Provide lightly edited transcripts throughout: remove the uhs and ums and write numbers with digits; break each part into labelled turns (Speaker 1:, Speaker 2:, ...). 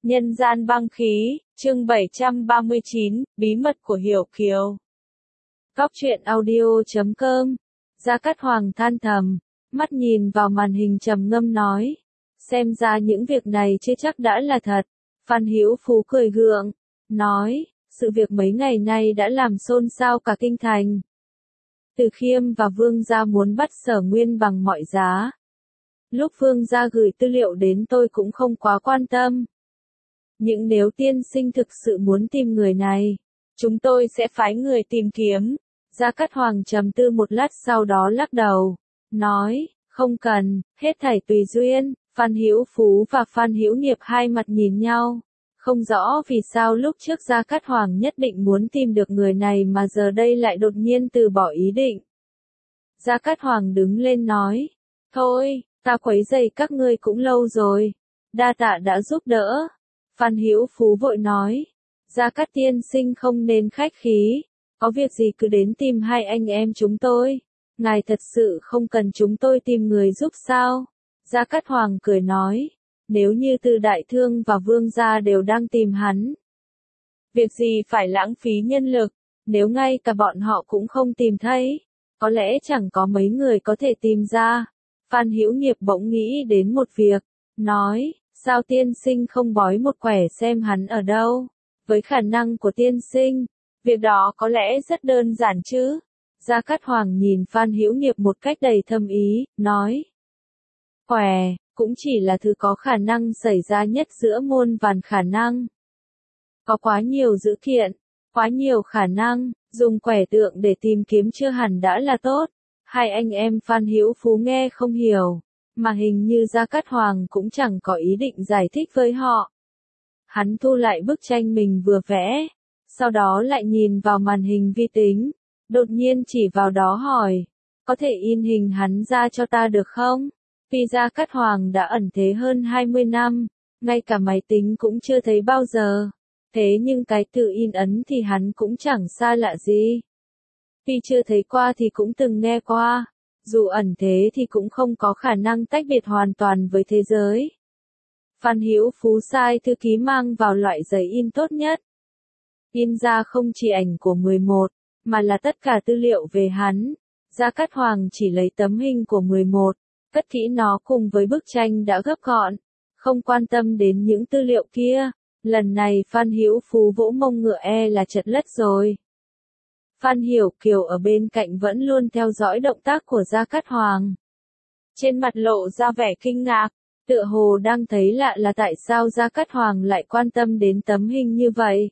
Speaker 1: Nhân gian băng khí, chương 739, bí mật của Hiểu Kiều. Góc truyện audio.com. Gia Cát Hoàng than thầm, mắt nhìn vào màn hình trầm ngâm nói. Xem ra những việc này chưa chắc đã là thật. Phan Hữu Phú cười gượng, nói, sự việc mấy ngày nay đã làm xôn xao cả kinh thành. Từ Khiêm và Vương gia muốn bắt Sở Nguyên bằng mọi giá. Lúc Vương gia gửi tư liệu đến tôi cũng không quá quan tâm. Nhưng nếu tiên sinh thực sự muốn tìm người này, chúng tôi sẽ phái người tìm kiếm. Gia Cát Hoàng trầm tư một lát sau đó lắc đầu, nói, không cần, hết thảy tùy duyên. Phan Hữu Phú và Phan Hữu Nghiệp hai mặt nhìn nhau, không rõ vì sao lúc trước Gia Cát Hoàng nhất định muốn tìm được người này mà giờ đây lại đột nhiên từ bỏ ý định. Gia Cát Hoàng đứng lên nói, thôi, ta quấy rầy các ngươi cũng lâu rồi, đa tạ đã giúp đỡ. Phan Hữu Phú vội nói, Gia Cát tiên sinh không nên khách khí, có việc gì cứ đến tìm hai anh em chúng tôi, ngài thật sự không cần chúng tôi tìm người giúp sao? Gia Cát Hoàng cười nói, nếu như Từ Đại Thương và Vương gia đều đang tìm hắn, việc gì phải lãng phí nhân lực, nếu ngay cả bọn họ cũng không tìm thấy, có lẽ chẳng có mấy người có thể tìm ra. Phan Hữu Nghiệp bỗng nghĩ đến một việc, nói, sao tiên sinh không bói một quẻ xem hắn ở đâu? Với khả năng của tiên sinh, việc đó có lẽ rất đơn giản chứ. Gia Cát Hoàng nhìn Phan Hữu Nghiệp một cách đầy thâm ý, nói, quẻ, cũng chỉ là thứ có khả năng xảy ra nhất giữa muôn vàn khả năng. Có quá nhiều dữ kiện, quá nhiều khả năng, dùng quẻ tượng để tìm kiếm chưa hẳn đã là tốt. Hai anh em Phan Hữu Phú nghe không hiểu, mà hình như Gia Cát Hoàng cũng chẳng có ý định giải thích với họ. Hắn thu lại bức tranh mình vừa vẽ, sau đó lại nhìn vào màn hình vi tính, đột nhiên chỉ vào đó hỏi, có thể in hình hắn ra cho ta được không? Vì Gia Cát Hoàng đã ẩn thế hơn 20 năm, ngay cả máy tính cũng chưa thấy bao giờ, thế nhưng cái từ in ấn thì hắn cũng chẳng xa lạ gì. Vì chưa thấy qua thì cũng từng nghe qua, dù ẩn thế thì cũng không có khả năng tách biệt hoàn toàn với thế giới. Phan Hữu Phú sai thư ký mang vào loại giấy in tốt nhất. In ra không chỉ ảnh của 11, mà là tất cả tư liệu về hắn. Gia Cát Hoàng chỉ lấy tấm hình của 11, cất kỹ nó cùng với bức tranh đã gấp gọn, không quan tâm đến những tư liệu kia. Lần này Phan Hữu Phú vỗ mông ngựa là chật lất rồi. Phan Hiểu Kiều ở bên cạnh vẫn luôn theo dõi động tác của Gia Cát Hoàng. Trên mặt lộ ra vẻ kinh ngạc, tựa hồ đang thấy lạ là tại sao Gia Cát Hoàng lại quan tâm đến tấm hình như vậy.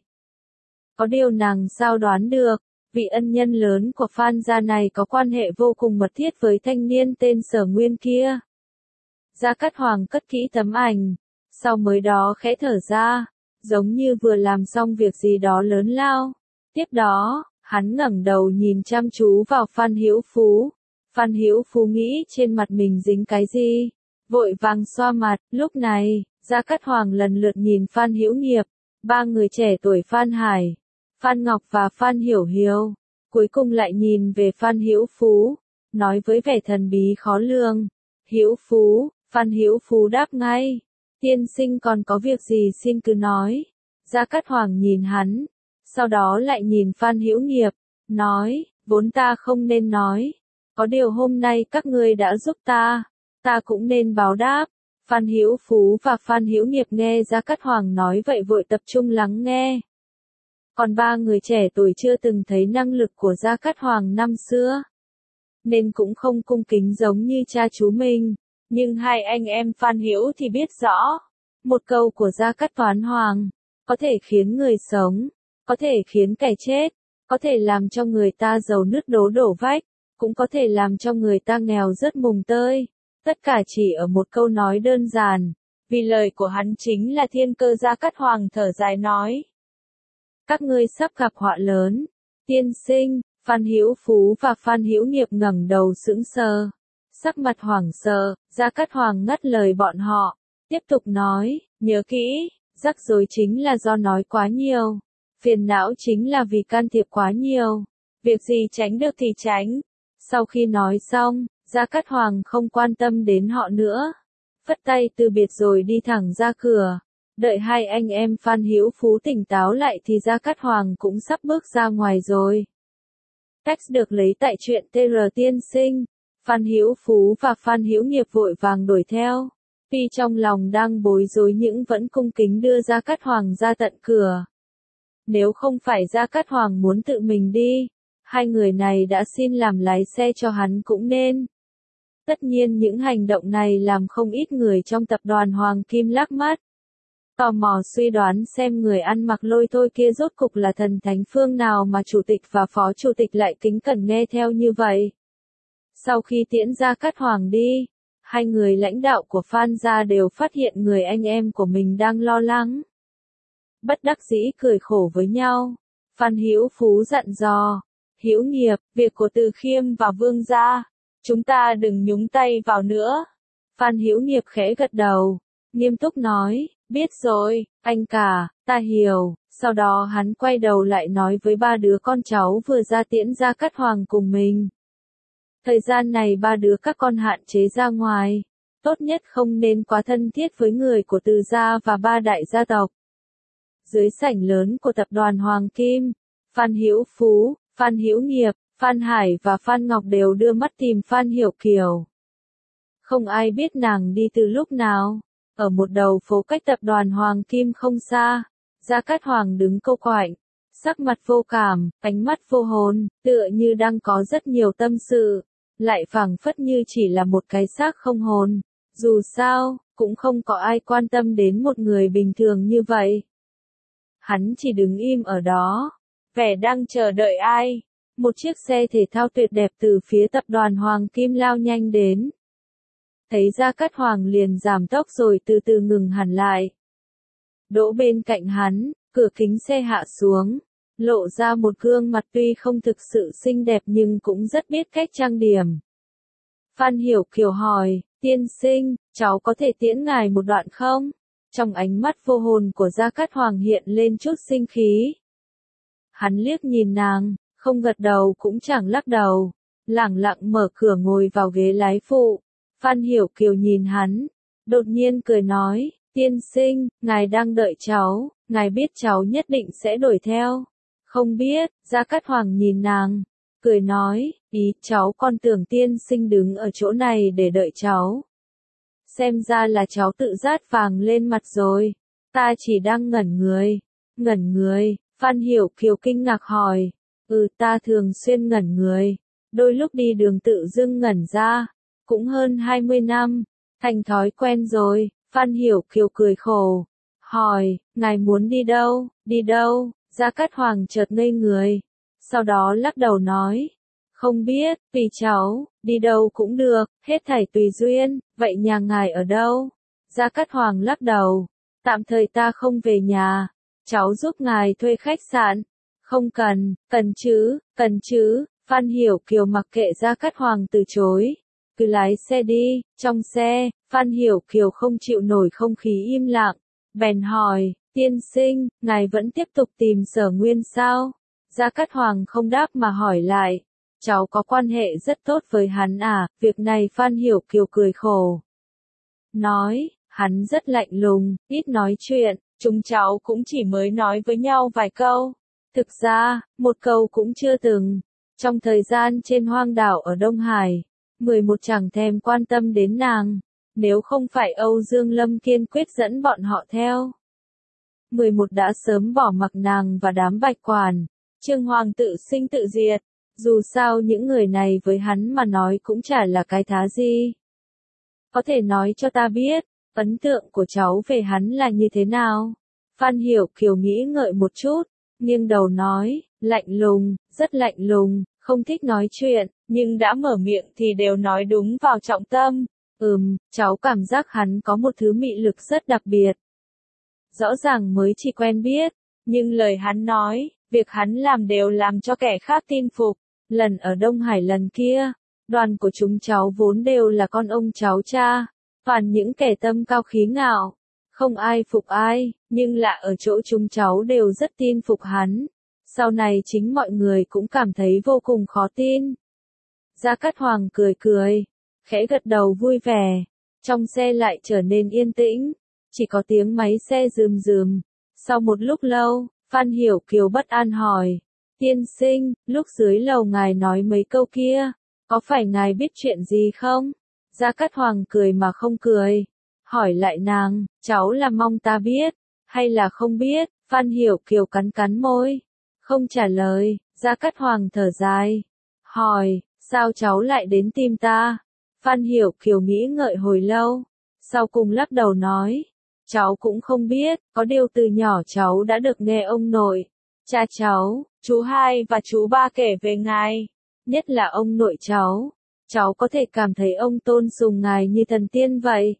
Speaker 1: Có điều nàng sao đoán được, vị ân nhân lớn của Phan gia này có quan hệ vô cùng mật thiết với thanh niên tên Sở Nguyên kia. Gia Cát Hoàng cất kỹ tấm ảnh, sau mới đó khẽ thở ra, giống như vừa làm xong việc gì đó lớn lao. Tiếp đó, hắn ngẩng đầu nhìn chăm chú vào Phan Hữu Phú. Phan Hữu Phú nghĩ trên mặt mình dính cái gì, vội vàng xoa mặt. Lúc này, Gia Cát Hoàng lần lượt nhìn Phan Hữu Nghiệp, ba người trẻ tuổi Phan Hải, Phan Ngọc và Phan Hiểu Hiếu, cuối cùng lại nhìn về Phan Hữu Phú, nói với vẻ thần bí khó lường, Hữu Phú. Phan Hữu Phú đáp ngay, tiên sinh còn có việc gì xin cứ nói. Gia Cát Hoàng nhìn hắn, sau đó lại nhìn Phan Hữu Nghiệp, nói, vốn ta không nên nói, có điều hôm nay các ngươi đã giúp ta cũng nên báo đáp. Phan Hữu Phú và Phan Hữu Nghiệp nghe Gia Cát Hoàng nói vậy vội tập trung lắng nghe. Còn ba người trẻ tuổi chưa từng thấy năng lực của Gia Cát Hoàng năm xưa, nên cũng không cung kính giống như cha chú mình, nhưng hai anh em Phan Hữu thì biết rõ, một câu của Gia Cát Toán Hoàng, có thể khiến người sống, có thể khiến kẻ chết, có thể làm cho người ta giàu nứt đổ vách, cũng có thể làm cho người ta nghèo rớt mùng tơi. Tất cả chỉ ở một câu nói đơn giản, vì lời của hắn chính là thiên cơ. Gia Cát Hoàng thở dài nói, các ngươi sắp gặp họa lớn. Tiên sinh. Phan Hữu Phú và Phan Hữu Nghiệp ngẩng đầu sững sờ, sắc mặt hoảng sợ. Gia Cát Hoàng ngắt lời bọn họ, tiếp tục nói, nhớ kỹ, rắc rối chính là do nói quá nhiều, phiền não chính là vì can thiệp quá nhiều, việc gì tránh được thì tránh. Sau khi nói xong, Gia Cát Hoàng không quan tâm đến họ nữa, phất tay từ biệt rồi đi thẳng ra cửa. Đợi hai anh em Phan Hữu Phú tỉnh táo lại thì Gia Cát Hoàng cũng sắp bước ra ngoài rồi. Text được lấy tại truyện TR Tiên Sinh. Phan Hữu Phú và Phan Hữu Nghiệp vội vàng đuổi theo. Tuy trong lòng đang bối rối nhưng vẫn cung kính đưa Gia Cát Hoàng ra tận cửa. Nếu không phải Gia Cát Hoàng muốn tự mình đi, hai người này đã xin làm lái xe cho hắn cũng nên. Tất nhiên những hành động này làm không ít người trong tập đoàn Hoàng Kim lắc mắt. Tò mò suy đoán xem người ăn mặc lôi thôi kia rốt cục là thần thánh phương nào mà chủ tịch và phó chủ tịch lại kính cẩn nghe theo như vậy. Sau khi tiễn Gia Cát Hoàng đi, hai người lãnh đạo của Phan gia đều phát hiện người anh em của mình đang lo lắng. Bất đắc dĩ cười khổ với nhau, Phan Hữu Phú dặn dò, Hữu Nghiệp, việc của Từ Khiêm và Vương gia, chúng ta đừng nhúng tay vào nữa. Phan Hữu Nghiệp khẽ gật đầu, nghiêm túc nói, biết rồi, anh cả, ta hiểu. Sau đó hắn quay đầu lại nói với ba đứa con cháu vừa ra tiễn Gia Cát Hoàng cùng mình. Thời gian này ba đứa các con hạn chế ra ngoài, tốt nhất không nên quá thân thiết với người của Từ gia và ba đại gia tộc. Dưới sảnh lớn của tập đoàn Hoàng Kim, Phan Hữu Phú, Phan Hữu Nghiệp, Phan Hải và Phan Ngọc đều đưa mắt tìm Phan Hiểu Kiều. Không ai biết nàng đi từ lúc nào. Ở một đầu phố cách tập đoàn Hoàng Kim không xa, Gia Cát Hoàng đứng câu quạnh, sắc mặt vô cảm, ánh mắt vô hồn, tựa như đang có rất nhiều tâm sự, lại phảng phất như chỉ là một cái xác không hồn. Dù sao, cũng không có ai quan tâm đến một người bình thường như vậy. Hắn chỉ đứng im ở đó, vẻ đang chờ đợi ai. Một chiếc xe thể thao tuyệt đẹp từ phía tập đoàn Hoàng Kim lao nhanh đến. Thấy Gia Cát Hoàng liền giảm tốc rồi từ từ ngừng hẳn lại. Đỗ bên cạnh hắn, cửa kính xe hạ xuống, lộ ra một gương mặt tuy không thực sự xinh đẹp nhưng cũng rất biết cách trang điểm. Phan Hiểu Kiều hỏi, tiên sinh, cháu có thể tiễn ngài một đoạn không? Trong ánh mắt vô hồn của Gia Cát Hoàng hiện lên chút sinh khí. Hắn liếc nhìn nàng, không gật đầu cũng chẳng lắc đầu, lẳng lặng mở cửa ngồi vào ghế lái phụ. Phan Hiểu Kiều nhìn hắn, đột nhiên cười nói, tiên sinh, ngài đang đợi cháu, ngài biết cháu nhất định sẽ đuổi theo. Không biết, Gia Cát Hoàng nhìn nàng, cười nói, ý cháu còn tưởng tiên sinh đứng ở chỗ này để đợi cháu. Xem ra là cháu tự dát vàng lên mặt rồi, ta chỉ đang ngẩn người, Phan Hiểu Kiều kinh ngạc hỏi, ta thường xuyên ngẩn người, đôi lúc đi đường tự dưng ngẩn ra. Cũng hơn 20 năm, thành thói quen rồi. Phan Hiểu Kiều cười khổ, hỏi, ngài muốn đi đâu, Gia Cát Hoàng chợt ngây người, sau đó lắc đầu nói, không biết, vì cháu, đi đâu cũng được, hết thảy tùy duyên, vậy nhà ngài ở đâu? Gia Cát Hoàng lắc đầu, tạm thời ta không về nhà, cháu giúp ngài thuê khách sạn, không cần, cần chứ, Phan Hiểu Kiều mặc kệ Gia Cát Hoàng từ chối. Cứ lái xe đi. Trong xe, Phan Hiểu Kiều không chịu nổi không khí im lặng, bèn hỏi, tiên sinh, ngài vẫn tiếp tục tìm Sở Nguyên sao? Gia Cát Hoàng không đáp mà hỏi lại, cháu có quan hệ rất tốt với hắn à? Việc này Phan Hiểu Kiều cười khổ, nói, hắn rất lạnh lùng, ít nói chuyện, chúng cháu cũng chỉ mới nói với nhau vài câu, thực ra, một câu cũng chưa từng. Trong thời gian trên hoang đảo ở Đông Hải, 11 chẳng thèm quan tâm đến nàng, nếu không phải Âu Dương Lâm kiên quyết dẫn bọn họ theo. 11 đã sớm bỏ mặc nàng và đám bạch quản, Trương Hoàng tự sinh tự diệt, dù sao những người này với hắn mà nói cũng chả là cái thá gì. Có thể nói cho ta biết, ấn tượng của cháu về hắn là như thế nào? Phan Hiểu Kiều nghĩ ngợi một chút, nghiêng đầu nói, lạnh lùng, rất lạnh lùng, không thích nói chuyện, nhưng đã mở miệng thì đều nói đúng vào trọng tâm. Cháu cảm giác hắn có một thứ mị lực rất đặc biệt. Rõ ràng mới chỉ quen biết, nhưng lời hắn nói, việc hắn làm đều làm cho kẻ khác tin phục. Lần ở Đông Hải lần kia, đoàn của chúng cháu vốn đều là con ông cháu cha, toàn những kẻ tâm cao khí ngạo, không ai phục ai, nhưng lạ ở chỗ chúng cháu đều rất tin phục hắn. Sau này chính mọi người cũng cảm thấy vô cùng khó tin. Gia Cát Hoàng cười, khẽ gật đầu vui vẻ. Trong xe lại trở nên yên tĩnh. chỉ có tiếng máy xe rườm rườm. Sau một lúc lâu, Phan Hiểu Kiều bất an hỏi, tiên sinh, lúc dưới lầu ngài nói mấy câu kia, có phải ngài biết chuyện gì không? Gia Cát Hoàng cười mà không cười, hỏi lại nàng, cháu là mong ta biết, hay là không biết? Phan Hiểu Kiều cắn cắn môi, không trả lời. Gia Cát Hoàng thở dài, hỏi, sao cháu lại đến tìm ta? Phan Hiểu Kiều nghĩ ngợi hồi lâu, sau cùng lắc đầu nói, cháu cũng không biết, có điều từ nhỏ cháu đã được nghe ông nội, cha cháu, chú hai và chú ba kể về ngài, nhất là ông nội cháu có thể cảm thấy ông tôn sùng ngài như thần tiên vậy.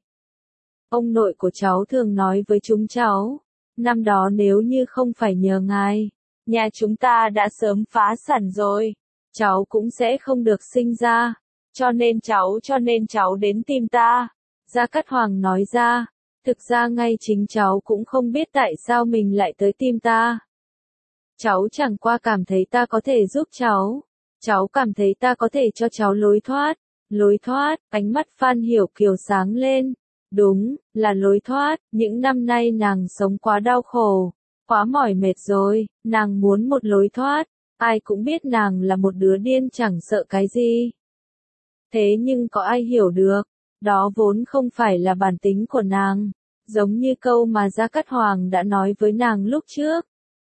Speaker 1: Ông nội của cháu thường nói với chúng cháu, năm đó nếu như không phải nhờ ngài, nhà chúng ta đã sớm phá sản rồi, cháu cũng sẽ không được sinh ra, cho nên cháu đến tìm ta. Gia Cát Hoàng nói ra, thực ra ngay chính cháu cũng không biết tại sao mình lại tới tìm ta. Cháu chẳng qua cảm thấy ta có thể giúp cháu cảm thấy ta có thể cho cháu lối thoát, ánh mắt Phan Hiểu Kiều sáng lên, đúng, là lối thoát, những năm nay nàng sống quá đau khổ, quá mỏi mệt rồi, nàng muốn một lối thoát, ai cũng biết nàng là một đứa điên chẳng sợ cái gì. Thế nhưng có ai hiểu được, đó vốn không phải là bản tính của nàng, giống như câu mà Gia Cát Hoàng đã nói với nàng lúc trước.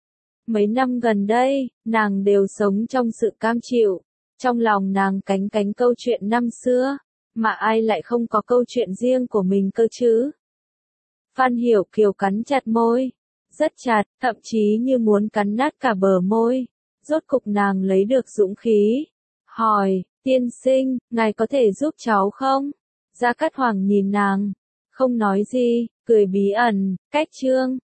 Speaker 1: Mấy năm gần đây, nàng đều sống trong sự cam chịu, trong lòng nàng cánh cánh câu chuyện năm xưa, mà ai lại không có câu chuyện riêng của mình cơ chứ? Phan Hiểu Kiều cắn chặt môi, rất chặt, thậm chí như muốn cắn nát cả bờ môi. Rốt cục nàng lấy được dũng khí, hỏi, tiên sinh, ngài có thể giúp cháu không? Gia Cát Hoàng nhìn nàng, không nói gì, cười bí ẩn, cách chương.